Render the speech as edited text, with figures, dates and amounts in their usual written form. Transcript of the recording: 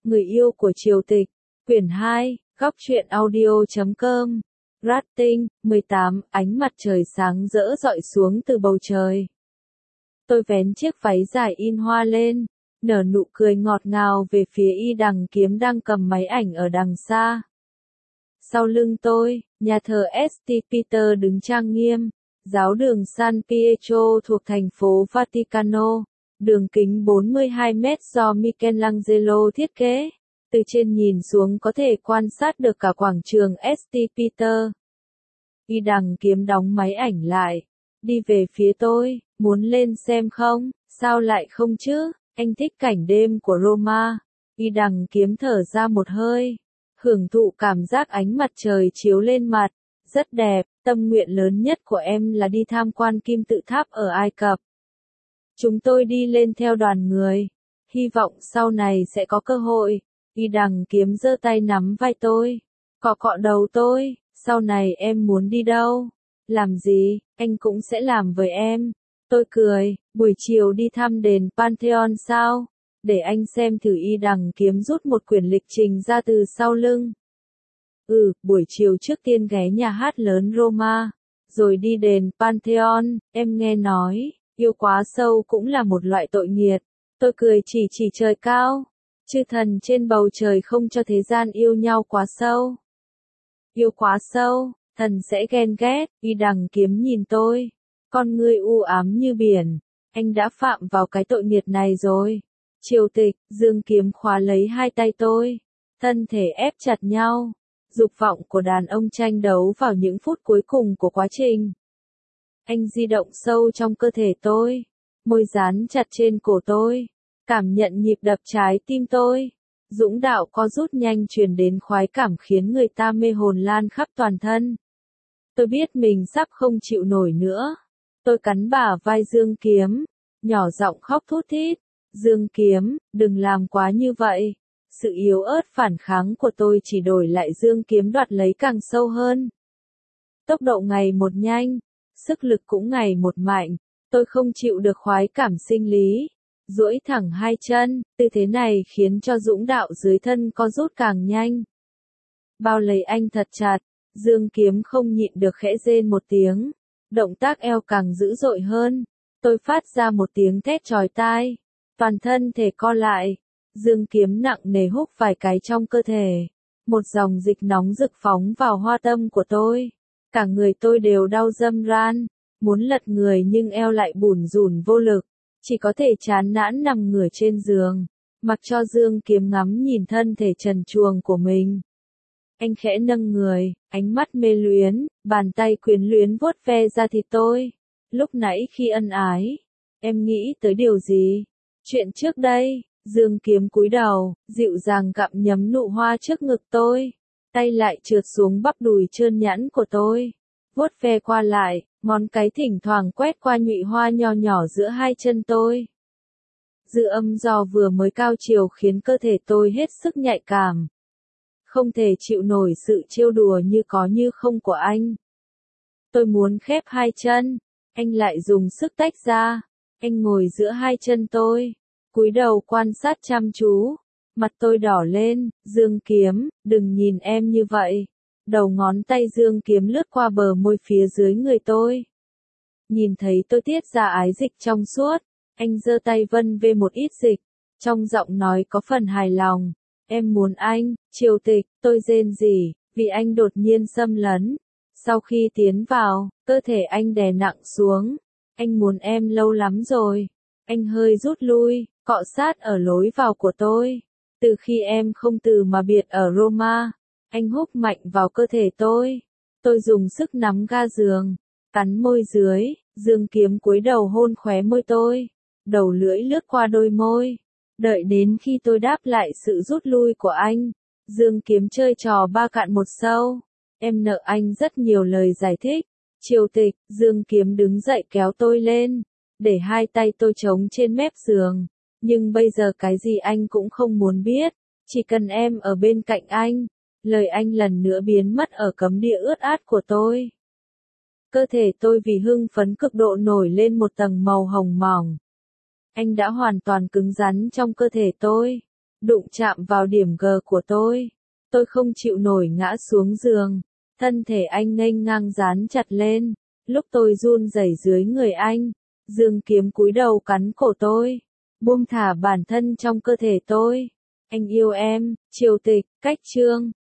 Người yêu của triều tịch, quyển 2, góc truyện audio.com. Rating, 18, ánh mặt trời sáng rỡ rọi xuống từ bầu trời. Tôi vén chiếc váy dài in hoa lên, nở nụ cười ngọt ngào về phía Y Đằng Kiếm đang cầm máy ảnh ở đằng xa. Sau lưng tôi, nhà thờ St. Peter đứng trang nghiêm, giáo đường San Pietro thuộc thành phố Vaticano, đường kính 42 mét do Michelangelo thiết kế. Từ trên nhìn xuống có thể quan sát được cả quảng trường St. Peter. Y Đằng Kiếm đóng máy ảnh lại, đi về phía tôi, muốn lên xem không? Sao lại không chứ? Anh thích cảnh đêm của Roma. Y Đằng Kiếm thở ra một hơi, hưởng thụ cảm giác ánh mặt trời chiếu lên mặt. Rất đẹp, tâm nguyện lớn nhất của em là đi tham quan kim tự tháp ở Ai Cập. Chúng tôi đi lên theo đoàn người, hy vọng sau này sẽ có cơ hội. Y Đằng Kiếm giơ tay nắm vai tôi, cọ cọ đầu tôi. Sau này em muốn đi đâu? Làm gì, anh cũng sẽ làm với em. Tôi cười, buổi chiều đi thăm đền Pantheon sao? Để anh xem thử. Y Đằng Kiếm rút một quyển lịch trình ra từ sau lưng. Buổi chiều trước tiên ghé nhà hát lớn Roma, rồi đi đền Pantheon. Em nghe nói, yêu quá sâu cũng là một loại tội nghiệt. Tôi cười chỉ trời cao. Chư thần trên bầu trời không cho thế gian yêu nhau quá sâu. Yêu quá sâu, thần sẽ ghen ghét. Y Đằng Kiếm nhìn tôi, con ngươi u ám như biển. Anh đã phạm vào cái tội nghiệt này rồi. Triều tịch, Dương Kiếm khóa lấy hai tay tôi, thân thể ép chặt nhau. Dục vọng của đàn ông tranh đấu vào những phút cuối cùng của quá trình. Anh di động sâu trong cơ thể tôi, môi dán chặt trên cổ tôi, cảm nhận nhịp đập trái tim tôi. Dũng đạo co rút nhanh truyền đến khoái cảm khiến người ta mê hồn lan khắp toàn thân. Tôi biết mình sắp không chịu nổi nữa. Tôi cắn bả vai Dương Kiếm, nhỏ giọng khóc thút thít. Dương Kiếm, đừng làm quá như vậy. Sự yếu ớt phản kháng của tôi chỉ đổi lại Dương Kiếm đoạt lấy càng sâu hơn. Tốc độ ngày một nhanh, sức lực cũng ngày một mạnh. Tôi không chịu được khoái cảm sinh lý, duỗi thẳng hai chân. Tư thế này khiến cho dũng đạo dưới thân co rút càng nhanh. Bao lấy anh thật chặt, Dương Kiếm không nhịn được khẽ rên một tiếng. Động tác eo càng dữ dội hơn. Tôi phát ra một tiếng thét chói tai, toàn thân thể co lại. Dương Kiếm nặng nề húc vài cái trong cơ thể. Một dòng dịch nóng rực phóng vào hoa tâm của tôi. Cả người tôi đều đau râm ran, muốn lật người nhưng eo lại bủn rủn vô lực. Chỉ có thể chán nản nằm ngửa trên giường, mặc cho Dương Kiếm ngắm nhìn thân thể trần truồng của mình. Anh khẽ nâng người, ánh mắt mê luyến, bàn tay quyến luyến vuốt ve da thịt tôi. Lúc nãy khi ân ái, em nghĩ tới điều gì? Chuyện trước đây. Dương Kiếm cúi đầu, dịu dàng gặm nhấm nụ hoa trước ngực tôi. Tay lại trượt xuống bắp đùi trơn nhẵn của tôi. Vuốt ve qua lại, ngón cái thỉnh thoảng quét qua nhụy hoa nho nhỏ giữa hai chân tôi. Dư âm do vừa mới cao chiều khiến cơ thể tôi hết sức nhạy cảm. Không thể chịu nổi sự trêu đùa như có như không của anh. Tôi muốn khép hai chân, anh lại dùng sức tách ra. Anh ngồi giữa hai chân tôi, cúi đầu quan sát chăm chú. Mặt tôi đỏ lên. Dương Kiếm, đừng nhìn em như vậy. Đầu ngón tay Dương Kiếm lướt qua bờ môi phía dưới người tôi. Nhìn thấy tôi tiết ra ái dịch trong suốt, anh giơ tay vân về một ít dịch, trong giọng nói có phần hài lòng. Em muốn anh, triều tịch. Tôi rên rỉ, vì anh đột nhiên xâm lấn. Sau khi tiến vào, cơ thể anh đè nặng xuống. Anh muốn em lâu lắm rồi. Anh hơi rút lui, cọ sát ở lối vào của tôi. Từ khi em không từ mà biệt ở Roma, anh húc mạnh vào cơ thể tôi. Tôi dùng sức nắm ga giường, cắn môi dưới. Dương Kiếm cúi đầu hôn khóe môi tôi, đầu lưỡi lướt qua đôi môi. Đợi đến khi tôi đáp lại sự rút lui của anh, Dương Kiếm chơi trò ba cạn một sâu. Em nợ anh rất nhiều lời giải thích. Triều tịch. Dương Kiếm đứng dậy kéo tôi lên, để hai tay tôi trống trên mép giường. Nhưng bây giờ cái gì anh cũng không muốn biết, chỉ cần em ở bên cạnh anh. Lời anh lần nữa biến mất ở cấm địa ướt át của tôi. Cơ thể tôi vì hưng phấn cực độ nổi lên một tầng màu hồng mỏng. Anh đã hoàn toàn cứng rắn trong cơ thể tôi. đụng chạm vào điểm G của tôi. Tôi không chịu nổi ngã xuống giường. Thân thể anh nghênh ngang dán chặt lên. Lúc tôi run rẩy dưới người anh, Dương Kiếm cúi đầu cắn cổ tôi, buông thả bản thân trong cơ thể tôi. Anh yêu em, Triều Tịch, cách chương.